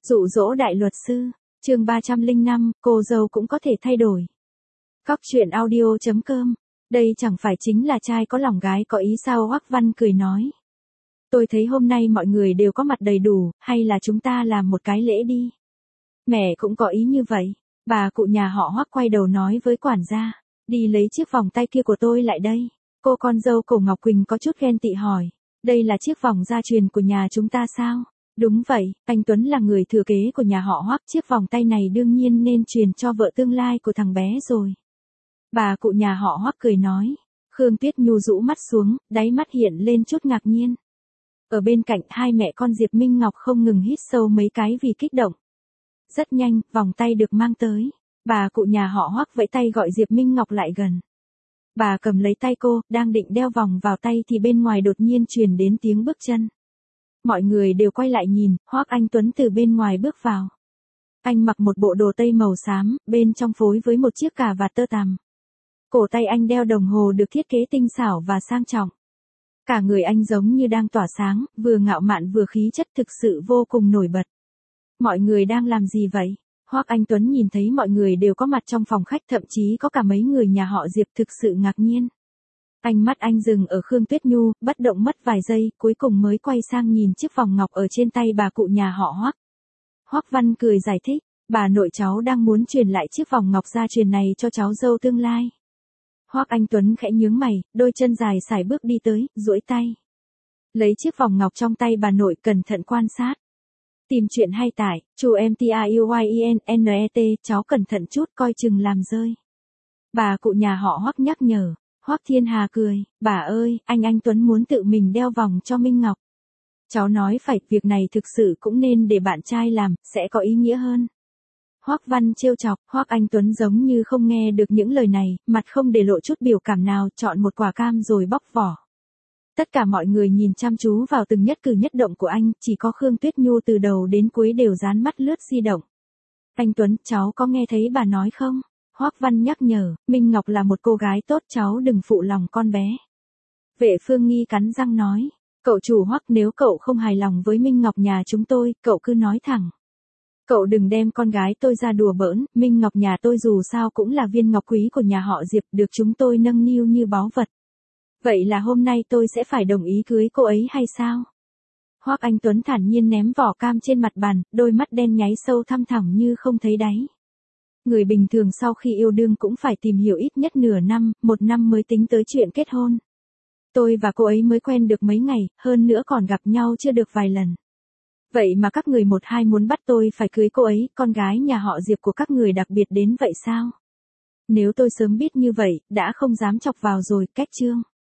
Dụ dỗ đại luật sư, chương 305, cô dâu cũng có thể thay đổi. Cóc truyện audio.com, đây chẳng phải chính là trai có lòng gái có ý sao? Hoắc Văn cười nói. Tôi thấy hôm nay mọi người đều có mặt đầy đủ, hay là chúng ta làm một cái lễ đi. Mẹ cũng có ý như vậy. Bà cụ nhà họ Hoắc quay đầu nói với quản gia, đi lấy chiếc vòng tay kia của tôi lại đây. Cô con dâu Cổ Ngọc Quỳnh có chút ghen tị hỏi, đây là chiếc vòng gia truyền của nhà chúng ta sao? Đúng vậy, anh Tuấn là người thừa kế của nhà họ Hoắc, chiếc vòng tay này đương nhiên nên truyền cho vợ tương lai của thằng bé rồi. Bà cụ nhà họ Hoắc cười nói. Khương Tuyết Nhu rũ mắt xuống, đáy mắt hiện lên chút ngạc nhiên. Ở bên cạnh hai mẹ con Diệp Minh Ngọc không ngừng hít sâu mấy cái vì kích động. Rất nhanh, vòng tay được mang tới. Bà cụ nhà họ Hoắc vẫy tay gọi Diệp Minh Ngọc lại gần. Bà cầm lấy tay cô, đang định đeo vòng vào tay thì bên ngoài đột nhiên truyền đến tiếng bước chân. Mọi người đều quay lại nhìn, Hoắc Anh Tuấn từ bên ngoài bước vào. Anh mặc một bộ đồ tây màu xám, bên trong phối với một chiếc cà vạt tơ tằm. Cổ tay anh đeo đồng hồ được thiết kế tinh xảo và sang trọng. Cả người anh giống như đang tỏa sáng, vừa ngạo mạn vừa khí chất, thực sự vô cùng nổi bật. Mọi người đang làm gì vậy? Hoắc Anh Tuấn nhìn thấy mọi người đều có mặt trong phòng khách, thậm chí có cả mấy người nhà họ Diệp, thực sự ngạc nhiên. Ánh mắt anh dừng ở Khương Tuyết Nhu, bất động mất vài giây, cuối cùng mới quay sang nhìn chiếc vòng ngọc ở trên tay bà cụ nhà họ Hoắc. Hoắc Văn cười giải thích, bà nội cháu đang muốn truyền lại chiếc vòng ngọc gia truyền này cho cháu dâu tương lai. Hoắc Anh Tuấn khẽ nhướng mày, đôi chân dài sải bước đi tới, duỗi tay. Lấy chiếc vòng ngọc trong tay bà nội, cẩn thận quan sát. Tìm chuyện hay tải, chu MTIUYINNET, cháu cẩn thận chút coi chừng làm rơi. Bà cụ nhà họ Hoắc nhắc nhở. Hoắc Thiên Hà cười, bà ơi, anh Tuấn muốn tự mình đeo vòng cho Minh Ngọc. Cháu nói phải, việc này thực sự cũng nên để bạn trai làm, sẽ có ý nghĩa hơn. Hoắc Văn trêu chọc, Hoắc Anh Tuấn giống như không nghe được những lời này, mặt không để lộ chút biểu cảm nào, chọn một quả cam rồi bóc vỏ. Tất cả mọi người nhìn chăm chú vào từng nhất cử nhất động của anh, chỉ có Khương Tuyết Nhu từ đầu đến cuối đều dán mắt lướt di động. Anh Tuấn, cháu có nghe thấy bà nói không? Hoắc Văn nhắc nhở, Minh Ngọc là một cô gái tốt, cháu đừng phụ lòng con bé. Vệ Phương Nghi cắn răng nói, cậu chủ Hoắc, nếu cậu không hài lòng với Minh Ngọc nhà chúng tôi, cậu cứ nói thẳng. Cậu đừng đem con gái tôi ra đùa bỡn, Minh Ngọc nhà tôi dù sao cũng là viên ngọc quý của nhà họ Diệp, được chúng tôi nâng niu như báu vật. Vậy là hôm nay tôi sẽ phải đồng ý cưới cô ấy hay sao? Hoắc Anh Tuấn thản nhiên ném vỏ cam trên mặt bàn, đôi mắt đen nháy sâu thăm thẳm như không thấy đáy. Người bình thường sau khi yêu đương cũng phải tìm hiểu ít nhất nửa năm, 1 năm mới tính tới chuyện kết hôn. Tôi và cô ấy mới quen được mấy ngày, hơn nữa còn gặp nhau chưa được vài lần. Vậy mà các người một hai muốn bắt tôi phải cưới cô ấy, con gái nhà họ Diệp của các người đặc biệt đến vậy sao? Nếu tôi sớm biết như vậy, đã không dám chọc vào rồi, cách chương.